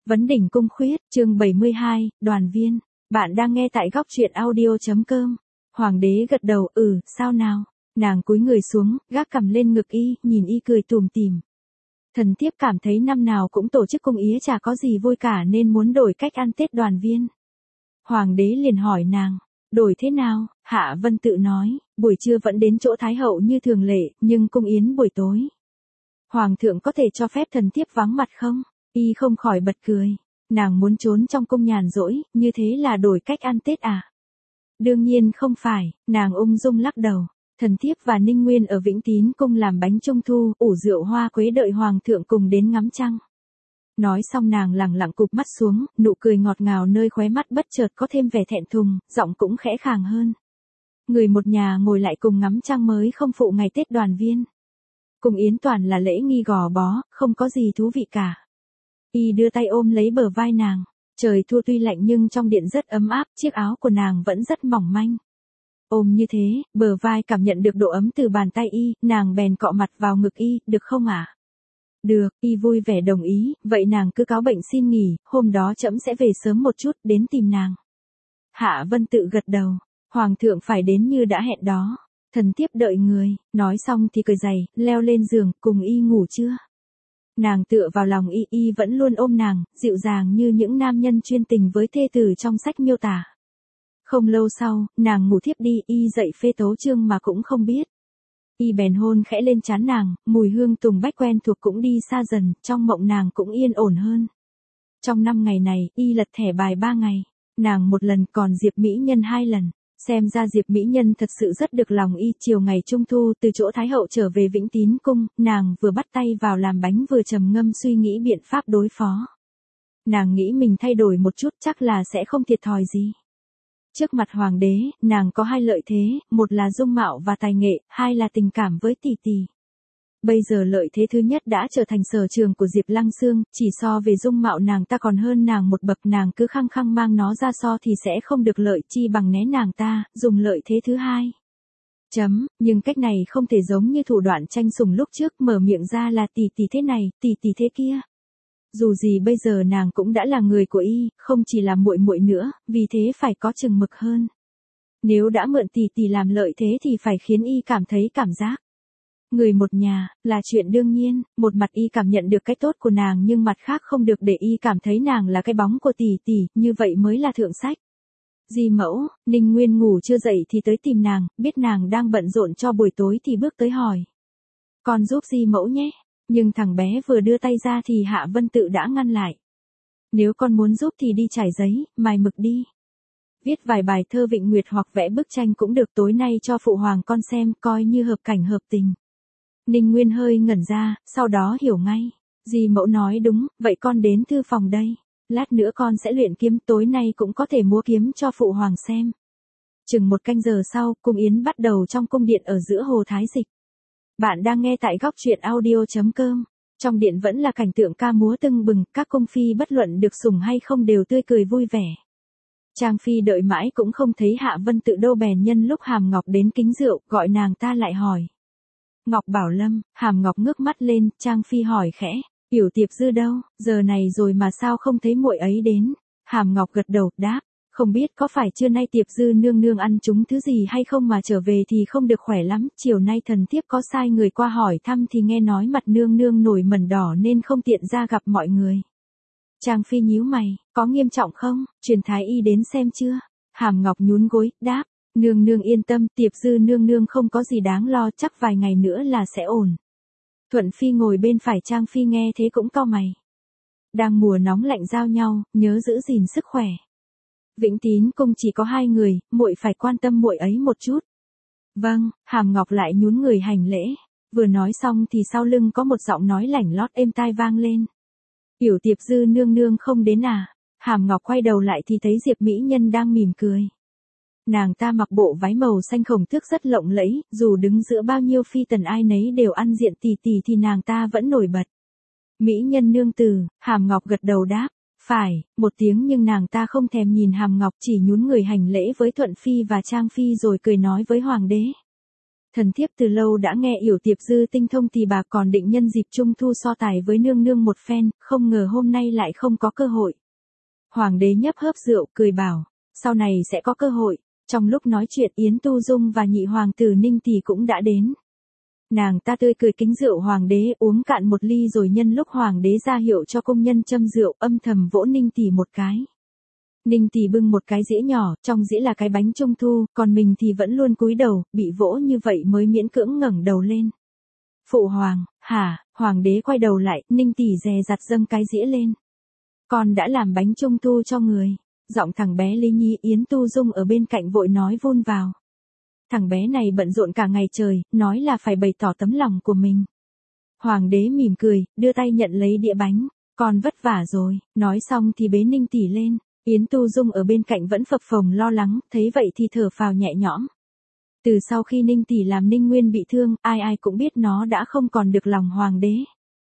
Vấn đỉnh cung khuyết, chương 72, đoàn viên. Bạn đang nghe tại góc truyện audio.com. Hoàng đế gật đầu, sao nào? Nàng cúi người xuống, gác cằm lên ngực y, nhìn y cười tủm tỉm. Thần thiếp cảm thấy năm nào cũng tổ chức cung yế chả có gì vui cả nên muốn đổi cách ăn Tết đoàn viên. Hoàng đế liền hỏi nàng, đổi thế nào? Hạ Vân Tự nói, buổi trưa vẫn đến chỗ Thái hậu như thường lệ, nhưng cung yến buổi tối. Hoàng thượng có thể cho phép thần thiếp vắng mặt không? Y không khỏi bật cười. Nàng muốn trốn trong cung nhàn rỗi, như thế là đổi cách ăn Tết à? Đương nhiên không phải, nàng ung dung lắc đầu. Thần thiếp và Ninh Nguyên ở Vĩnh Tín cung làm bánh trung thu, ủ rượu hoa quế đợi hoàng thượng cùng đến ngắm trăng. Nói xong nàng lẳng lặng cụp mắt xuống, nụ cười ngọt ngào nơi khóe mắt bất chợt có thêm vẻ thẹn thùng, giọng cũng khẽ khàng hơn. Người một nhà ngồi lại cùng ngắm trăng mới không phụ ngày Tết đoàn viên. Cung yến toàn là lễ nghi gò bó, không có gì thú vị cả. Y đưa tay ôm lấy bờ vai nàng. Trời thu tuy lạnh nhưng trong điện rất ấm áp, chiếc áo của nàng vẫn rất mỏng manh. Ôm như thế, bờ vai cảm nhận được độ ấm từ bàn tay y, nàng bèn cọ mặt vào ngực y, được không ạ? Được, y vui vẻ đồng ý, vậy nàng cứ cáo bệnh xin nghỉ, hôm đó trẫm sẽ về sớm một chút, đến tìm nàng. Hạ Vân Tự gật đầu, hoàng thượng phải đến như đã hẹn đó. Thần thiếp đợi người, nói xong thì cởi giày, leo lên giường, cùng y ngủ chưa? Nàng tựa vào lòng y vẫn luôn ôm nàng, dịu dàng như những nam nhân chuyên tình với thê tử trong sách miêu tả. Không lâu sau, nàng ngủ thiếp đi, y dậy phê tấu chương mà cũng không biết. Y bèn hôn khẽ lên trán nàng, mùi hương tùng bách quen thuộc cũng đi xa dần, trong mộng nàng cũng yên ổn hơn. Trong 5 ngày này, y lật thẻ bài 3 ngày, nàng 1 lần còn Diệp Mỹ Nhân 2 lần. Xem ra Diệp Mỹ Nhân thật sự rất được lòng y. Chiều ngày Trung Thu từ chỗ Thái hậu trở về Vĩnh Tín cung, nàng vừa bắt tay vào làm bánh vừa trầm ngâm suy nghĩ biện pháp đối phó. Nàng nghĩ mình thay đổi một chút chắc là sẽ không thiệt thòi gì. Trước mặt hoàng đế, nàng có 2 lợi thế, một là dung mạo và tài nghệ, 2 là tình cảm với tỷ tỷ. Bây giờ lợi thế thứ nhất đã trở thành sở trường của Diệp Lăng Xương, chỉ so về dung mạo nàng ta còn hơn nàng một bậc, nàng cứ khăng khăng mang nó ra so thì sẽ không được lợi, chi bằng né nàng ta, dùng lợi thế thứ hai. Nhưng cách này không thể giống như thủ đoạn tranh sủng lúc trước, mở miệng ra là tỷ tỷ thế này, tỷ tỷ thế kia. Dù gì bây giờ nàng cũng đã là người của y, không chỉ là muội muội nữa, vì thế phải có chừng mực hơn. Nếu đã mượn tỷ tỷ làm lợi thế thì phải khiến y cảm thấy cảm giác người một nhà, là chuyện đương nhiên. Một mặt y cảm nhận được cái tốt của nàng nhưng mặt khác không được để y cảm thấy nàng là cái bóng của tỷ tỷ, như vậy mới là thượng sách. Di mẫu, Ninh Nguyên ngủ chưa dậy thì tới tìm nàng, biết nàng đang bận rộn cho buổi tối thì bước tới hỏi. Con giúp Di mẫu nhé. Nhưng thằng bé vừa đưa tay ra thì Hạ Vân Tự đã ngăn lại. Nếu con muốn giúp thì đi trải giấy, mài mực đi. Viết vài bài thơ vịnh nguyệt hoặc vẽ bức tranh cũng được, tối nay cho phụ hoàng con xem, coi như hợp cảnh hợp tình. Ninh Nguyên hơi ngẩn ra, sau đó hiểu ngay. Di mẫu nói đúng, vậy con đến thư phòng đây. Lát nữa con sẽ luyện kiếm, tối nay cũng có thể múa kiếm cho phụ hoàng xem. Chừng 1 canh giờ sau, cung yến bắt đầu trong cung điện ở giữa hồ Thái Dịch. Bạn đang nghe tại góc truyện audio.com. Trong điện vẫn là cảnh tượng ca múa tưng bừng, các cung phi bất luận được sủng hay không đều tươi cười vui vẻ. Trang phi đợi mãi cũng không thấy Hạ Vân Tự đâu, bèn nhân lúc Hàm Ngọc đến kính rượu, gọi nàng ta lại hỏi. Ngọc Bảo Lâm. Hàm Ngọc ngước mắt lên, Trang phi hỏi khẽ, Yểu Tiệp Dư đâu, giờ này rồi mà sao không thấy muội ấy đến? Hàm Ngọc gật đầu, đáp, không biết có phải trưa nay Tiệp Dư nương nương ăn trúng thứ gì hay không mà trở về thì không được khỏe lắm, chiều nay thần thiếp có sai người qua hỏi thăm thì nghe nói mặt nương nương nổi mẩn đỏ nên không tiện ra gặp mọi người. Trang phi nhíu mày, có nghiêm trọng không, truyền thái y đến xem chưa? Hàm Ngọc nhún gối, đáp, nương nương yên tâm, Tiệp Dư nương nương không có gì đáng lo, chắc vài ngày nữa là sẽ ổn. Thuận phi ngồi bên phải Trang phi nghe thế cũng cau mày. Đang mùa nóng lạnh giao nhau, nhớ giữ gìn sức khỏe. Vĩnh Tín cung chỉ có 2 người, muội phải quan tâm muội ấy một chút. Vâng. Hàm Ngọc lại nhún người hành lễ. Vừa nói xong thì sau lưng có một giọng nói lảnh lót êm tai vang lên. Yểu Tiệp Dư nương nương không đến à? Hàm Ngọc quay đầu lại thì thấy Diệp Mỹ Nhân đang mỉm cười. Nàng ta mặc bộ váy màu xanh khổng tước rất lộng lẫy, dù đứng giữa bao nhiêu phi tần ai nấy đều ăn diện tỷ tỷ thì nàng ta vẫn nổi bật. Mỹ Nhân nương tử. Hàm Ngọc gật đầu đáp. Phải, một tiếng, nhưng nàng ta không thèm nhìn Hàm Ngọc, chỉ nhún người hành lễ với Thuận phi và Trang phi rồi cười nói với hoàng đế. Thần thiếp từ lâu đã nghe Yểu Tiệp Dư tinh thông thì bà còn định nhân dịp trung thu so tài với nương nương một phen, không ngờ hôm nay lại không có cơ hội. Hoàng đế nhấp hớp rượu cười bảo, sau này sẽ có cơ hội. Trong lúc nói chuyện Yến Tu Dung và nhị hoàng tử Ninh Tỷ cũng đã đến. Nàng ta tươi cười kính rượu hoàng đế uống cạn một ly rồi nhân lúc hoàng đế ra hiệu cho công nhân châm rượu âm thầm vỗ Ninh Tỷ một cái. Ninh Tỷ bưng một cái dĩa nhỏ, trong dĩa là cái bánh trung thu, còn mình thì vẫn luôn cúi đầu, bị vỗ như vậy mới miễn cưỡng ngẩng đầu lên. Phụ hoàng, hả, hoàng đế quay đầu lại, Ninh Tỷ dè dặt dâng cái dĩa lên. Con đã làm bánh trung thu cho người. Giọng thằng bé Lý Nhi Yến Tu Dung ở bên cạnh vội nói vun vào. Thằng bé này bận rộn cả ngày trời, nói là phải bày tỏ tấm lòng của mình. Hoàng đế mỉm cười, đưa tay nhận lấy đĩa bánh. Con vất vả rồi, nói xong thì bế Ninh Tỷ lên. Yến Tu Dung ở bên cạnh vẫn phập phồng lo lắng, thấy vậy thì thở phào nhẹ nhõm. Từ sau khi Ninh Tỷ làm Ninh Nguyên bị thương, ai ai cũng biết nó đã không còn được lòng hoàng đế.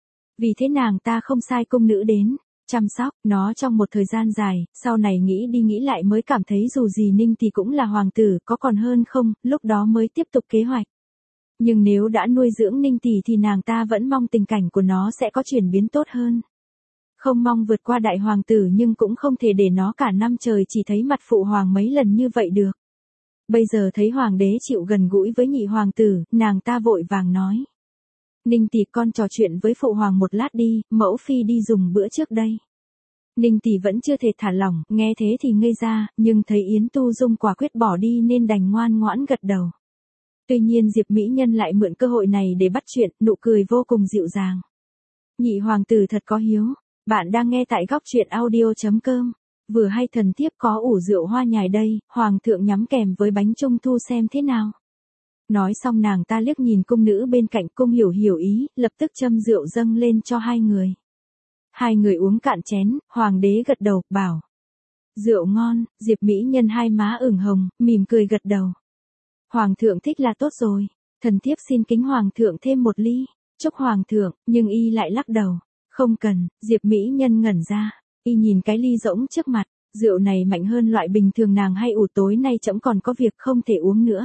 Vì thế nàng ta không sai cung nữ đến chăm sóc nó trong một thời gian dài, sau này nghĩ đi nghĩ lại mới cảm thấy dù gì Ninh Tỷ cũng là hoàng tử, có còn hơn không, lúc đó mới tiếp tục kế hoạch. Nhưng nếu đã nuôi dưỡng Ninh Tỷ thì nàng ta vẫn mong tình cảnh của nó sẽ có chuyển biến tốt hơn. Không mong vượt qua đại hoàng tử nhưng cũng không thể để nó cả năm trời chỉ thấy mặt phụ hoàng mấy lần như vậy được. Bây giờ thấy hoàng đế chịu gần gũi với nhị hoàng tử, nàng ta vội vàng nói. Ninh Tỷ con trò chuyện với phụ hoàng một lát đi, mẫu phi đi dùng bữa trước đây. Ninh Tỷ vẫn chưa thể thả lỏng, nghe thế thì ngây ra, nhưng thấy Yến Tu Dung quả quyết bỏ đi nên đành ngoan ngoãn gật đầu. Tuy nhiên Diệp Mỹ Nhân lại mượn cơ hội này để bắt chuyện, nụ cười vô cùng dịu dàng. Nhị hoàng tử thật có hiếu, bạn đang nghe tại góc truyện audio.com. Vừa hay thần thiếp có ủ rượu hoa nhài đây, hoàng thượng nhắm kèm với bánh trung thu xem thế nào. Nói xong nàng ta liếc nhìn cung nữ bên cạnh, cung hiểu hiểu ý, lập tức châm rượu dâng lên cho hai người. Hai người uống cạn chén, hoàng đế gật đầu, bảo. Rượu ngon, Diệp Mỹ Nhân hai má ửng hồng, mỉm cười gật đầu. Hoàng thượng thích là tốt rồi, thần thiếp xin kính hoàng thượng thêm một ly, chúc hoàng thượng, nhưng y lại lắc đầu. Không cần, Diệp Mỹ Nhân ngẩn ra, y nhìn cái ly rỗng trước mặt, rượu này mạnh hơn loại bình thường nàng hay ủ tối nay trẫm còn có việc không thể uống nữa.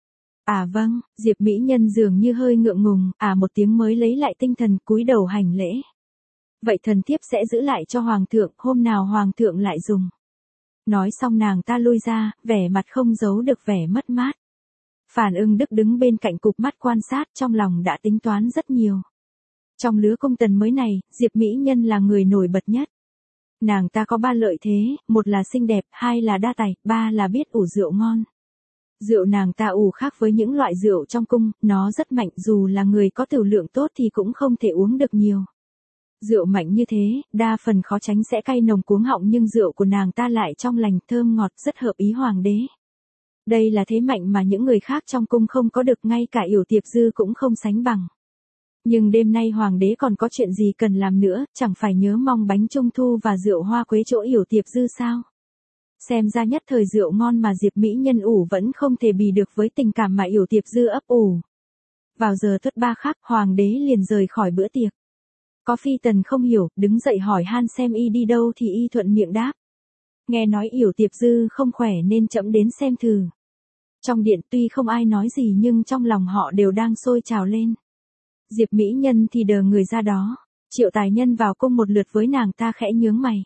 À vâng, Diệp Mỹ Nhân dường như hơi ngượng ngùng, một tiếng mới lấy lại tinh thần cúi đầu hành lễ. Vậy thần thiếp sẽ giữ lại cho hoàng thượng, hôm nào hoàng thượng lại dùng. Nói xong nàng ta lui ra, vẻ mặt không giấu được vẻ mất mát. Phàn Ưng Đức đứng bên cạnh cụp mắt quan sát, trong lòng đã tính toán rất nhiều. Trong lứa công tần mới này, Diệp Mỹ Nhân là người nổi bật nhất. Nàng ta có ba lợi thế, một là xinh đẹp, hai là đa tài, ba là biết ủ rượu ngon. Rượu nàng ta ủ khác với những loại rượu trong cung, nó rất mạnh, dù là người có tửu lượng tốt thì cũng không thể uống được nhiều. Rượu mạnh như thế, đa phần khó tránh sẽ cay nồng cuống họng nhưng rượu của nàng ta lại trong lành, thơm ngọt, rất hợp ý hoàng đế. Đây là thế mạnh mà những người khác trong cung không có được, ngay cả Yểu Tiệp Dư cũng không sánh bằng. Nhưng đêm nay hoàng đế còn có chuyện gì cần làm nữa, chẳng phải nhớ mong bánh trung thu và rượu hoa quế chỗ Yểu Tiệp Dư sao? Xem ra nhất thời rượu ngon mà Diệp Mỹ Nhân ủ vẫn không thể bì được với tình cảm mà Yểu Tiệp Dư ấp ủ. Vào giờ tuất ba khác, hoàng đế liền rời khỏi bữa tiệc. Có phi tần không hiểu, đứng dậy hỏi han xem y đi đâu thì y thuận miệng đáp. Nghe nói Yểu Tiệp Dư không khỏe nên trẫm đến xem thử. Trong điện tuy không ai nói gì nhưng trong lòng họ đều đang sôi trào lên. Diệp Mỹ Nhân thì đờ người ra đó. Triệu Tài Nhân vào cung một lượt với nàng ta khẽ nhướng mày.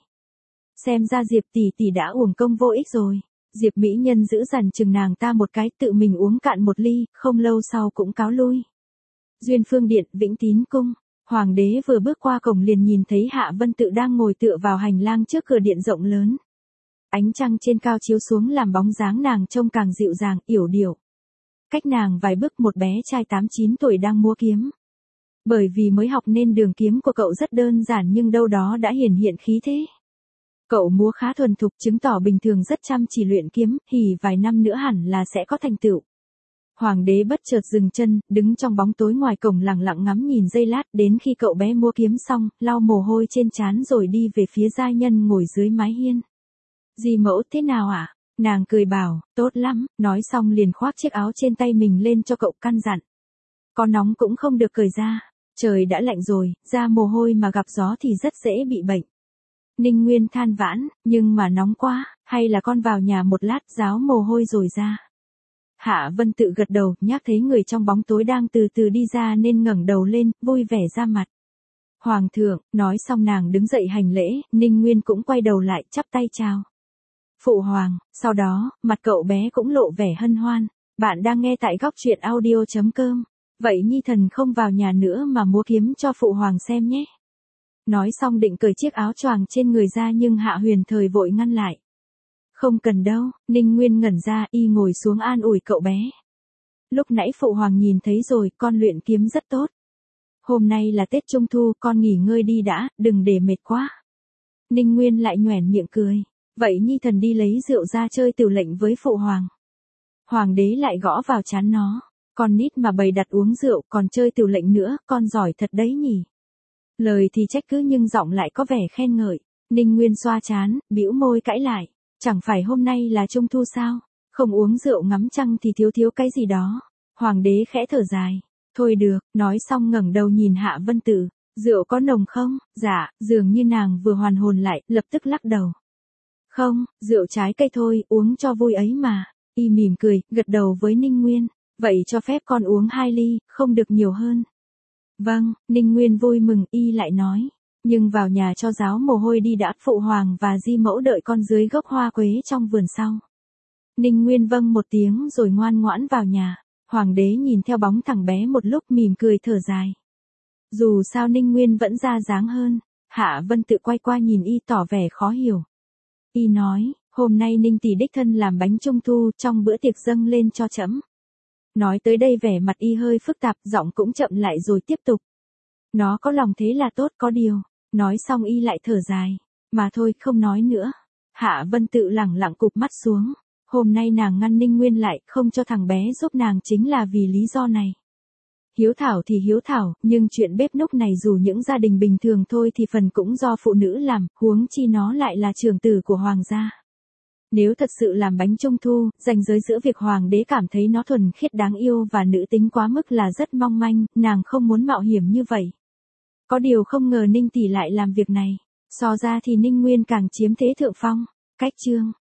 Xem ra Diệp tỷ tỷ đã uổng công vô ích rồi. Diệp Mỹ Nhân giữ dằn chừng nàng ta một cái, tự mình uống cạn một ly, không lâu sau cũng cáo lui. Duyên Phương Điện, Vĩnh Tín Cung. Hoàng đế vừa bước qua cổng liền nhìn thấy Hạ Vân Tự đang ngồi tựa vào hành lang trước cửa điện rộng lớn. Ánh trăng trên cao chiếu xuống làm bóng dáng nàng trông càng dịu dàng, yểu điệu. Cách nàng vài bước một bé trai 8-9 tuổi đang múa kiếm. Bởi vì mới học nên đường kiếm của cậu rất đơn giản nhưng đâu đó đã hiển hiện khí thế. Cậu múa khá thuần thục, chứng tỏ bình thường rất chăm chỉ luyện kiếm, hỉ vài năm nữa hẳn là sẽ có thành tựu. Hoàng đế bất chợt dừng chân, đứng trong bóng tối ngoài cổng lặng lặng ngắm nhìn giây lát, đến khi cậu bé múa kiếm xong, lau mồ hôi trên trán rồi đi về phía giai nhân ngồi dưới mái hiên. Dì mẫu thế nào ạ? Nàng cười bảo, tốt lắm, nói xong liền khoác chiếc áo trên tay mình lên cho cậu, căn dặn. Có nóng cũng không được cởi ra, trời đã lạnh rồi, ra mồ hôi mà gặp gió thì rất dễ bị bệnh. Ninh Nguyên than vãn, nhưng mà nóng quá, hay là con vào nhà một lát ráo mồ hôi rồi ra. Hạ Vân Tự gật đầu, nhắc thấy người trong bóng tối đang từ từ đi ra nên ngẩng đầu lên, vui vẻ ra mặt. Hoàng thượng, nói xong nàng đứng dậy hành lễ, Ninh Nguyên cũng quay đầu lại, chắp tay chào. Phụ hoàng, sau đó, mặt cậu bé cũng lộ vẻ hân hoan. Bạn đang nghe tại góc truyện audio.com. Vậy Nhi Thần không vào nhà nữa mà múa kiếm cho phụ hoàng xem nhé. Nói xong định cởi chiếc áo choàng trên người ra nhưng Hạ Huyền Thời vội ngăn lại. Không cần đâu, Ninh Nguyên ngẩn ra, y ngồi xuống an ủi cậu bé. Lúc nãy phụ hoàng nhìn thấy rồi, con luyện kiếm rất tốt. Hôm nay là Tết Trung Thu, con nghỉ ngơi đi đã, đừng để mệt quá. Ninh Nguyên lại nhoẻn miệng cười. Vậy Nhi Thần đi lấy rượu ra chơi tiểu lệnh với phụ hoàng. Hoàng đế lại gõ vào trán nó. Con nít mà bày đặt uống rượu còn chơi tiểu lệnh nữa, con giỏi thật đấy nhỉ. Lời thì trách cứ nhưng giọng lại có vẻ khen ngợi. Ninh Nguyên xoa trán, bĩu môi cãi lại. Chẳng phải hôm nay là Trung Thu sao? Không uống rượu ngắm trăng thì thiếu thiếu cái gì đó. Hoàng đế khẽ thở dài. Thôi được, nói xong ngẩng đầu nhìn Hạ Vân Tự. Rượu có nồng không? Dạ, dường như nàng vừa hoàn hồn lại, lập tức lắc đầu. Không, rượu trái cây thôi, uống cho vui ấy mà. Y mỉm cười, gật đầu với Ninh Nguyên. Vậy cho phép con uống 2 ly, không được nhiều hơn. Vâng, Ninh Nguyên vui mừng, y lại nói. Nhưng vào nhà cho ráo mồ hôi đi đã, phụ hoàng và di mẫu đợi con dưới gốc hoa quế trong vườn sau. Ninh Nguyên vâng một tiếng rồi ngoan ngoãn vào nhà. Hoàng đế nhìn theo bóng thằng bé một lúc mỉm cười thở dài. Dù sao Ninh Nguyên vẫn ra dáng hơn. Hạ Vân Tự quay qua nhìn y tỏ vẻ khó hiểu. Y nói, hôm nay Ninh tỷ đích thân làm bánh trung thu trong bữa tiệc dâng lên cho trẫm. Nói tới đây vẻ mặt y hơi phức tạp, giọng cũng chậm lại rồi tiếp tục. Nó có lòng thế là tốt có điều. Nói xong y lại thở dài. Mà thôi không nói nữa. Hạ Vân Tự lẳng lặng cụp mắt xuống. Hôm nay nàng ngăn Ninh Nguyên lại, không cho thằng bé giúp nàng chính là vì lý do này. Hiếu thảo thì hiếu thảo, nhưng chuyện bếp núc này dù những gia đình bình thường thôi thì phần cũng do phụ nữ làm, huống chi nó lại là trưởng tử của hoàng gia. Nếu thật sự làm bánh trung thu, ranh giới giữa việc hoàng đế cảm thấy nó thuần khiết đáng yêu và nữ tính quá mức là rất mong manh, nàng không muốn mạo hiểm như vậy. Có điều không ngờ Ninh tỷ lại làm việc này. So ra thì Ninh Nguyên càng chiếm thế thượng phong. Cách chương